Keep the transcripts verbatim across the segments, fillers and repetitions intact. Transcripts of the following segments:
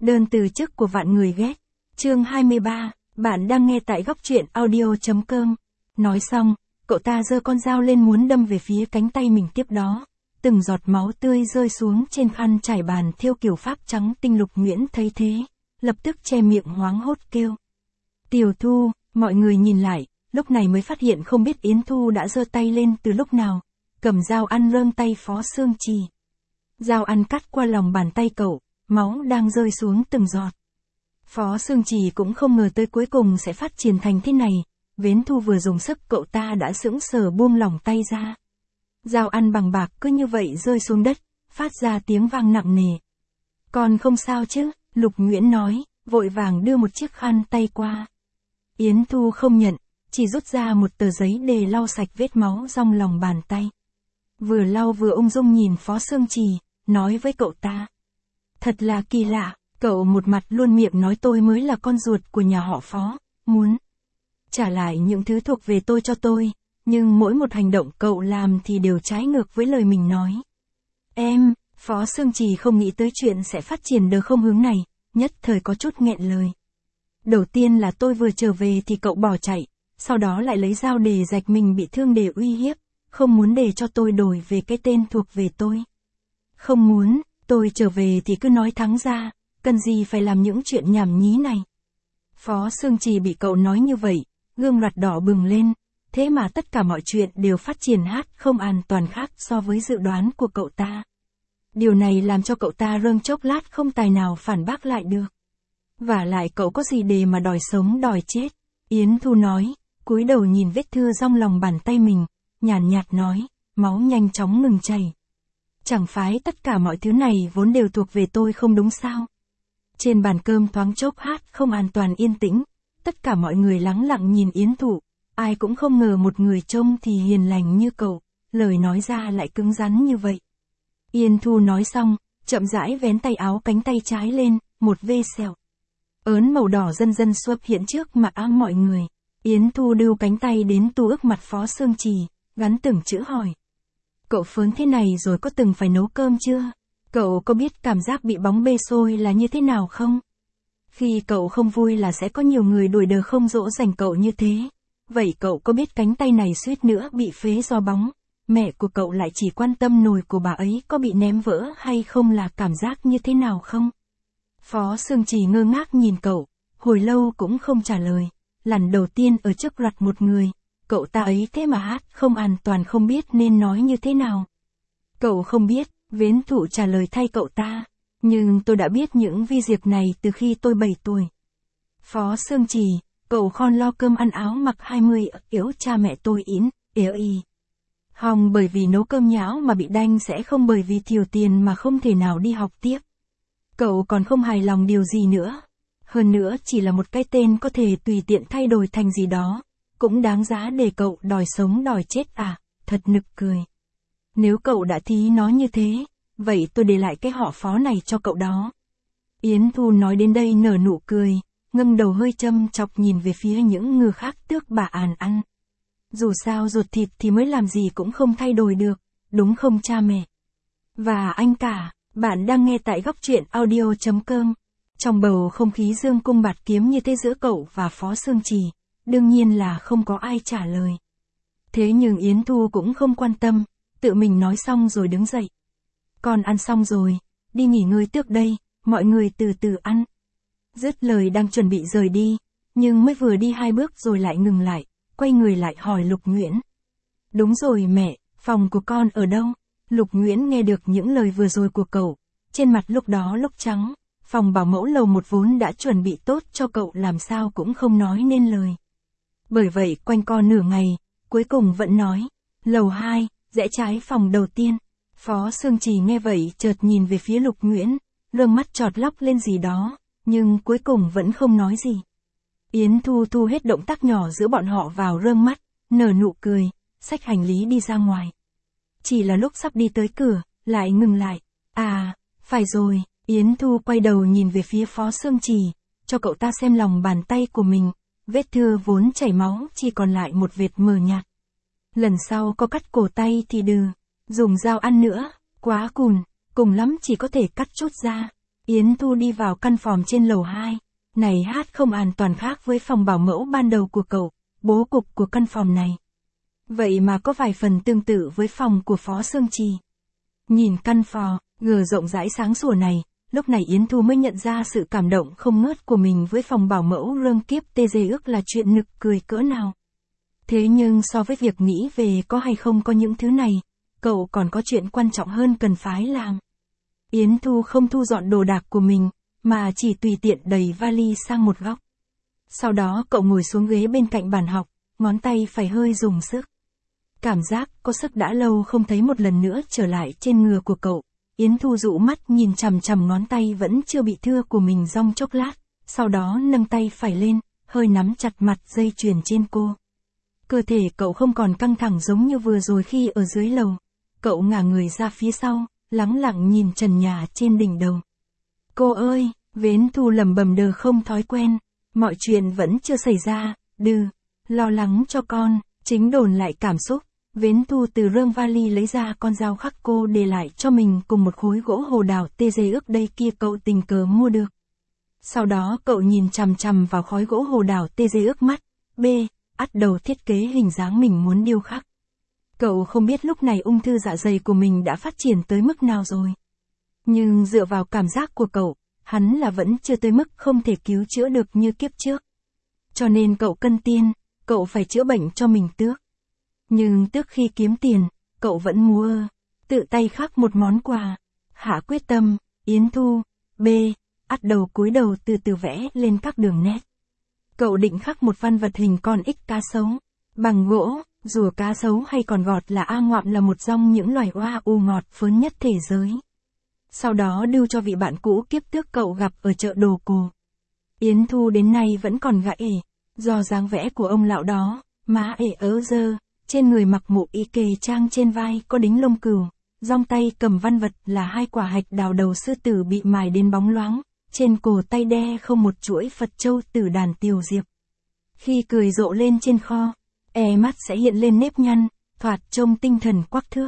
Đơn từ chức của vạn người ghét. Chương hai mươi ba, bạn đang nghe tại góc truyện audio chấm com. Nói xong, cậu ta giơ con dao lên muốn đâm về phía cánh tay mình, tiếp đó, từng giọt máu tươi rơi xuống trên khăn trải bàn thêu kiểu pháp trắng tinh. Lục Nguyễn thấy thế, lập tức che miệng hoáng hốt kêu. Tiểu Thu, mọi người nhìn lại, lúc này mới phát hiện không biết Yến Thu đã giơ tay lên từ lúc nào, cầm dao ăn rơm tay Phó Sương Trì. Dao ăn cắt qua lòng bàn tay cậu, máu đang rơi xuống từng giọt. Phó Sương Trì cũng không ngờ tới cuối cùng sẽ phát triển thành thế này, Yến Thu vừa dùng sức cậu ta đã sững sờ buông lỏng tay ra. Dao ăn bằng bạc cứ như vậy rơi xuống đất, phát ra tiếng vang nặng nề. Còn không sao chứ, Lục Nguyễn nói, vội vàng đưa một chiếc khăn tay qua. Yến Thu không nhận, chỉ rút ra một tờ giấy để lau sạch vết máu rong lòng bàn tay. Vừa lau vừa ung dung nhìn Phó Sương Trì, nói với cậu ta. Thật là kỳ lạ, cậu một mặt luôn miệng nói tôi mới là con ruột của nhà họ Phó, muốn trả lại những thứ thuộc về tôi cho tôi, nhưng mỗi một hành động cậu làm thì đều trái ngược với lời mình nói. Em, Phó Sương Trì không nghĩ tới chuyện sẽ phát triển được không hướng này, nhất thời có chút nghẹn lời. Đầu tiên là tôi vừa trở về thì cậu bỏ chạy, sau đó lại lấy dao để rạch mình bị thương để uy hiếp, không muốn để cho tôi đổi về cái tên thuộc về tôi. Không muốn, tôi trở về thì cứ nói thẳng ra, cần gì phải làm những chuyện nhảm nhí này. Phó Sương Trì bị cậu nói như vậy, gương mặt đỏ bừng lên, thế mà tất cả mọi chuyện đều phát triển hát không an toàn khác so với dự đoán của cậu ta. Điều này làm cho cậu ta rơng chốc lát không tài nào phản bác lại được. Vả lại cậu có gì để mà đòi sống đòi chết, Yến Thu nói, cúi đầu nhìn vết thưa rong lòng bàn tay mình, nhàn nhạt, nhạt nói, máu nhanh chóng ngừng chảy. Chẳng phải tất cả mọi thứ này vốn đều thuộc về tôi không đúng sao? Trên bàn cơm thoáng chốc hát không an toàn yên tĩnh, tất cả mọi người lắng lặng nhìn Yến Thu, ai cũng không ngờ một người trông thì hiền lành như cậu, lời nói ra lại cứng rắn như vậy. Yến Thu nói xong, chậm rãi vén tay áo cánh tay trái lên, một vết sẹo ớn màu đỏ dần dần xuất hiện trước mặt ám mọi người. Yến Thu đưa cánh tay đến tu ức mặt Phó Sương Trì, gắn từng chữ hỏi. Cậu phớn thế này rồi có từng phải nấu cơm chưa? Cậu có biết cảm giác bị bóng bê xôi là như thế nào không? Khi cậu không vui là sẽ có nhiều người đuổi đờ không dỗ dành cậu như thế. Vậy cậu có biết cánh tay này suýt nữa bị phế do bóng, mẹ của cậu lại chỉ quan tâm nồi của bà ấy có bị ném vỡ hay không là cảm giác như thế nào không? Phó Sương Trì ngơ ngác nhìn cậu, hồi lâu cũng không trả lời. Lần đầu tiên ở trước mặt một người, cậu ta ấy thế mà hát không an toàn, không biết nên nói như thế nào. Cậu không biết, Yến Thu trả lời thay cậu ta, nhưng tôi đã biết những vi diệp này từ khi tôi bảy tuổi. Phó Sương Trì, cậu khon lo cơm ăn áo mặc hai mươi, yếu cha mẹ tôi ín, yếu y. Hòng bởi vì nấu cơm nhão mà bị đanh, sẽ không bởi vì thiếu tiền mà không thể nào đi học tiếp. Cậu còn không hài lòng điều gì nữa. Hơn nữa chỉ là một cái tên có thể tùy tiện thay đổi thành gì đó, cũng đáng giá để cậu đòi sống đòi chết à, thật nực cười. Nếu cậu đã thí nó như thế, vậy tôi để lại cái họ Phó này cho cậu đó. Yến Thu nói đến đây nở nụ cười, ngẩng đầu hơi châm chọc nhìn về phía những người khác tước bà àn ăn. Dù sao ruột thịt thì mới làm gì cũng không thay đổi được, đúng không cha mẹ? Và anh cả, bạn đang nghe tại góc truyện audio chấm com. Trong bầu không khí dương cung bạt kiếm như thế giữa cậu và Phó Sương Trì, đương nhiên là không có ai trả lời. Thế nhưng Yến Thu cũng không quan tâm, tự mình nói xong rồi đứng dậy. Con ăn xong rồi, đi nghỉ ngơi trước đây, mọi người từ từ ăn. Dứt lời đang chuẩn bị rời đi, nhưng mới vừa đi hai bước rồi lại ngừng lại, quay người lại hỏi Lục Nguyễn. Đúng rồi mẹ, phòng của con ở đâu? Lục Nguyễn nghe được những lời vừa rồi của cậu, trên mặt lúc đó lúc trắng. Phòng bảo mẫu lầu một vốn đã chuẩn bị tốt cho cậu, làm sao cũng không nói nên lời. Bởi vậy quanh co nửa ngày, cuối cùng vẫn nói, lầu hai, rẽ trái phòng đầu tiên. Phó Sương Trì nghe vậy chợt nhìn về phía Lục Nguyễn, lông mắt chọt lóc lên gì đó, nhưng cuối cùng vẫn không nói gì. Yến Thu thu hết động tác nhỏ giữa bọn họ vào rơm mắt, nở nụ cười, xách hành lý đi ra ngoài. Chỉ là lúc sắp đi tới cửa, lại ngừng lại. À, phải rồi. Yến Thu quay đầu nhìn về phía Phó Sương Trì, cho cậu ta xem lòng bàn tay của mình, vết thưa vốn chảy máu chỉ còn lại một vệt mờ nhạt. Lần sau có cắt cổ tay thì đừng dùng dao ăn nữa, quá cùn, cùng lắm chỉ có thể cắt chút ra. Yến Thu đi vào căn phòng trên lầu hai. Này hát không an toàn khác với phòng bảo mẫu ban đầu của cậu, bố cục của căn phòng này. Vậy mà có vài phần tương tự với phòng của Phó Sương Trì. Nhìn căn phòng, gờ rộng rãi sáng sủa này, lúc này Yến Thu mới nhận ra sự cảm động không ngớt của mình với phòng bảo mẫu rơm kiếp tê dê ước là chuyện nực cười cỡ nào. Thế nhưng so với việc nghĩ về có hay không có những thứ này, cậu còn có chuyện quan trọng hơn cần phải làm. Yến Thu không thu dọn đồ đạc của mình, mà chỉ tùy tiện đẩy vali sang một góc. Sau đó cậu ngồi xuống ghế bên cạnh bàn học, ngón tay phải hơi dùng sức. Cảm giác có sức đã lâu không thấy một lần nữa trở lại trên ngừa của cậu. Yến Thu dụ mắt nhìn chằm chằm ngón tay vẫn chưa bị thưa của mình trong chốc lát, sau đó nâng tay phải lên, hơi nắm chặt mặt dây chuyền trên cô. Cơ thể cậu không còn căng thẳng giống như vừa rồi khi ở dưới lầu. Cậu ngả người ra phía sau, lắng lặng nhìn trần nhà trên đỉnh đầu. Cô ơi, Yến Thu lẩm bẩm đờ không thói quen, mọi chuyện vẫn chưa xảy ra, đừ, lo lắng cho con, chính đồn lại cảm xúc. Yến Thu từ rơm vali lấy ra con dao khắc cô để lại cho mình cùng một khối gỗ hồ đào tê dê ước đây kia cậu tình cờ mua được. Sau đó cậu nhìn chằm chằm vào khối gỗ hồ đào tê dê ước mắt, B, ắt đầu thiết kế hình dáng mình muốn điêu khắc. Cậu không biết lúc này ung thư dạ dày của mình đã phát triển tới mức nào rồi. Nhưng dựa vào cảm giác của cậu, hắn là vẫn chưa tới mức không thể cứu chữa được như kiếp trước. Cho nên cậu cân tiên, cậu phải chữa bệnh cho mình tước. Nhưng trước khi kiếm tiền, cậu vẫn mua, tự tay khắc một món quà. Hạ quyết tâm, Yến Thu, B, ắt đầu cúi đầu từ từ vẽ lên các đường nét. Cậu định khắc một văn vật hình con ích cá sấu, bằng gỗ, rùa cá sấu hay còn gọt là A ngoạm là một trong những loài oa u ngọt phớn nhất thế giới. Sau đó đưa cho vị bạn cũ kiếp trước cậu gặp ở chợ đồ cổ. Yến Thu đến nay vẫn còn gãi ể, do dáng vẽ của ông lão đó, má ể ớ dơ. Trên người mặc mũ y kề trang trên vai có đính lông cừu, dong tay cầm văn vật là hai quả hạch đào đầu sư tử bị mài đến bóng loáng, trên cổ tay đe không một chuỗi Phật châu tử đàn tiều diệp. Khi cười rộ lên trên kho, e mắt sẽ hiện lên nếp nhăn, thoạt trông tinh thần quắc thước.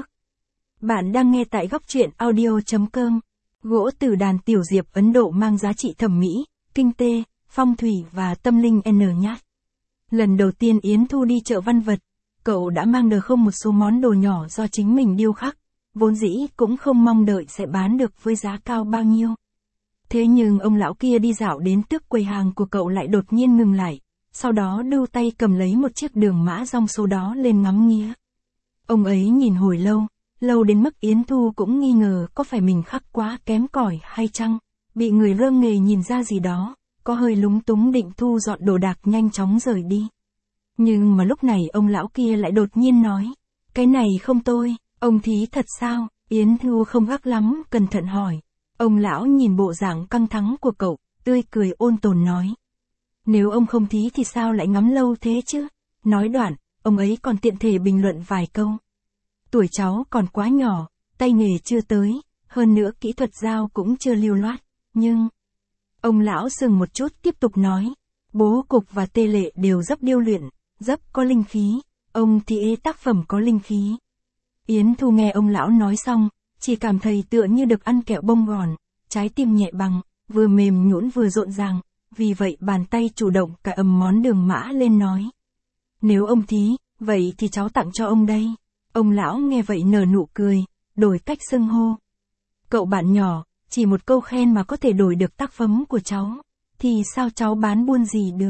Bạn đang nghe tại góc truyện audio chấm com. Gỗ tử đàn tiểu diệp Ấn Độ mang giá trị thẩm mỹ, kinh tế, phong thủy và tâm linh n nhát. Lần đầu tiên Yến Thu đi chợ văn vật, cậu đã mang được không một số món đồ nhỏ do chính mình điêu khắc, vốn dĩ cũng không mong đợi sẽ bán được với giá cao bao nhiêu. Thế nhưng ông lão kia đi dạo đến trước quầy hàng của cậu lại đột nhiên ngừng lại, sau đó đưa tay cầm lấy một chiếc đường mã dòng số đó lên ngắm nghía. Ông ấy nhìn hồi lâu, lâu đến mức Yến Thu cũng nghi ngờ có phải mình khắc quá kém cỏi hay chăng, bị người rơm nghề nhìn ra gì đó, có hơi lúng túng định thu dọn đồ đạc nhanh chóng rời đi. Nhưng mà lúc này ông lão kia lại đột nhiên nói, cái này không tôi, ông thí thật sao? Yến Thu không gắt lắm, cẩn thận hỏi. Ông lão nhìn bộ dạng căng thẳng của cậu, tươi cười ôn tồn nói. Nếu ông không thí thì sao lại ngắm lâu thế chứ? Nói đoạn, ông ấy còn tiện thể bình luận vài câu. Tuổi cháu còn quá nhỏ, tay nghề chưa tới, hơn nữa kỹ thuật dao cũng chưa lưu loát, nhưng... Ông lão dừng một chút tiếp tục nói, bố cục và tê lệ đều rất điêu luyện, rất có linh khí, ông thì ê tác phẩm có linh khí. Yến Thu nghe ông lão nói xong, chỉ cảm thấy tựa như được ăn kẹo bông gòn, trái tim nhẹ bằng, vừa mềm nhũn vừa rộn ràng, vì vậy bàn tay chủ động cả ầm món đường mã lên nói. Nếu ông thí, vậy thì cháu tặng cho ông đây. Ông lão nghe vậy nở nụ cười, đổi cách xưng hô. Cậu bạn nhỏ, chỉ một câu khen mà có thể đổi được tác phẩm của cháu, thì sao cháu bán buôn gì được?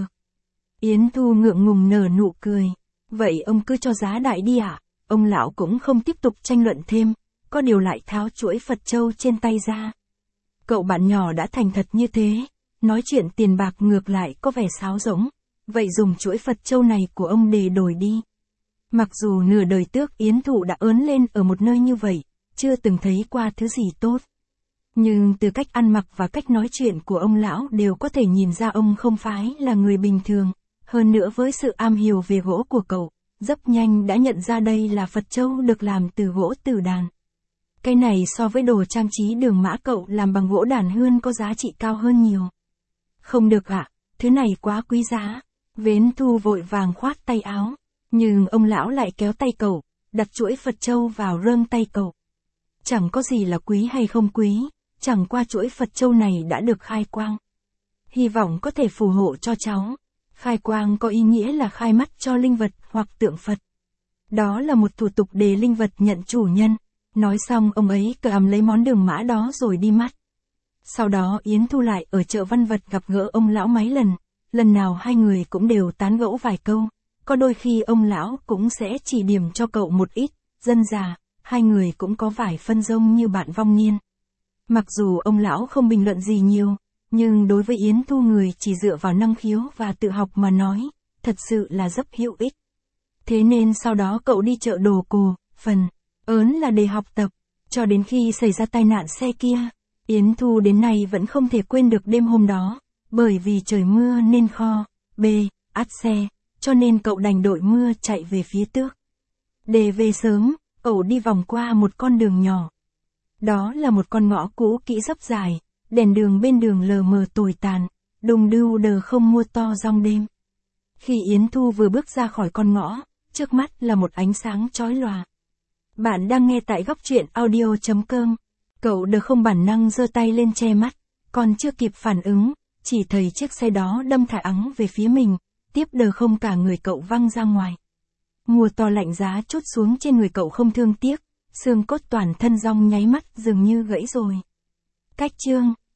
Yến Thu ngượng ngùng nở nụ cười. Vậy ông cứ cho giá đại đi ạ. À? Ông lão cũng không tiếp tục tranh luận thêm, có điều lại tháo chuỗi Phật châu trên tay ra. Cậu bạn nhỏ đã thành thật như thế, nói chuyện tiền bạc ngược lại có vẻ sáo rỗng, vậy dùng chuỗi Phật châu này của ông để đổi đi. Mặc dù nửa đời trước Yến Thụ đã ớn lên ở một nơi như vậy, chưa từng thấy qua thứ gì tốt. Nhưng từ cách ăn mặc và cách nói chuyện của ông lão đều có thể nhìn ra ông không phải là người bình thường, hơn nữa với sự am hiểu về gỗ của cậu, rất nhanh đã nhận ra đây là Phật châu được làm từ gỗ tử đàn. Cái này so với đồ trang trí đường mã cậu làm bằng gỗ đàn hươn có giá trị cao hơn nhiều. Không được ạ, à, thứ này quá quý giá. Yến Thu vội vàng khoát tay áo, nhưng ông lão lại kéo tay cậu, đặt chuỗi Phật châu vào rơm tay cậu. Chẳng có gì là quý hay không quý, chẳng qua chuỗi Phật châu này đã được khai quang. Hy vọng có thể phù hộ cho cháu. Khai quang có ý nghĩa là khai mắt cho linh vật hoặc tượng Phật. Đó là một thủ tục để linh vật nhận chủ nhân. Nói xong ông ấy cầm lấy món đường mã đó rồi đi mắt. Sau đó Yến Thu lại ở chợ Văn Vật gặp gỡ ông lão mấy lần. Lần nào hai người cũng đều tán gẫu vài câu. Có đôi khi ông lão cũng sẽ chỉ điểm cho cậu một ít. Dân già, hai người cũng có vài phân rông như bạn vong niên. Mặc dù ông lão không bình luận gì nhiều, nhưng đối với Yến Thu người chỉ dựa vào năng khiếu và tự học mà nói, thật sự là rất hữu ích. Thế nên sau đó cậu đi chợ đồ cổ, phần ớn là để học tập, cho đến khi xảy ra tai nạn xe kia. Yến Thu đến nay vẫn không thể quên được đêm hôm đó, bởi vì trời mưa nên kho, bê, át xe, cho nên cậu đành đội mưa chạy về phía Tước. Để về sớm, cậu đi vòng qua một con đường nhỏ. Đó là một con ngõ cũ kỹ dốc dài, đèn đường bên đường lờ mờ tồi tàn, đùng đưu đờ không mua to rong đêm. Khi Yến Thu vừa bước ra khỏi con ngõ, trước mắt là một ánh sáng chói lòa. Bạn đang nghe tại góc truyện audio chấm com. Cậu đờ không bản năng giơ tay lên che mắt, còn chưa kịp phản ứng, chỉ thấy chiếc xe đó đâm thẳng ắng về phía mình, tiếp đờ không cả người cậu văng ra ngoài. Mùa to lạnh giá trút xuống trên người cậu không thương tiếc, xương cốt toàn thân rong nháy mắt dường như gãy rồi. Cách chương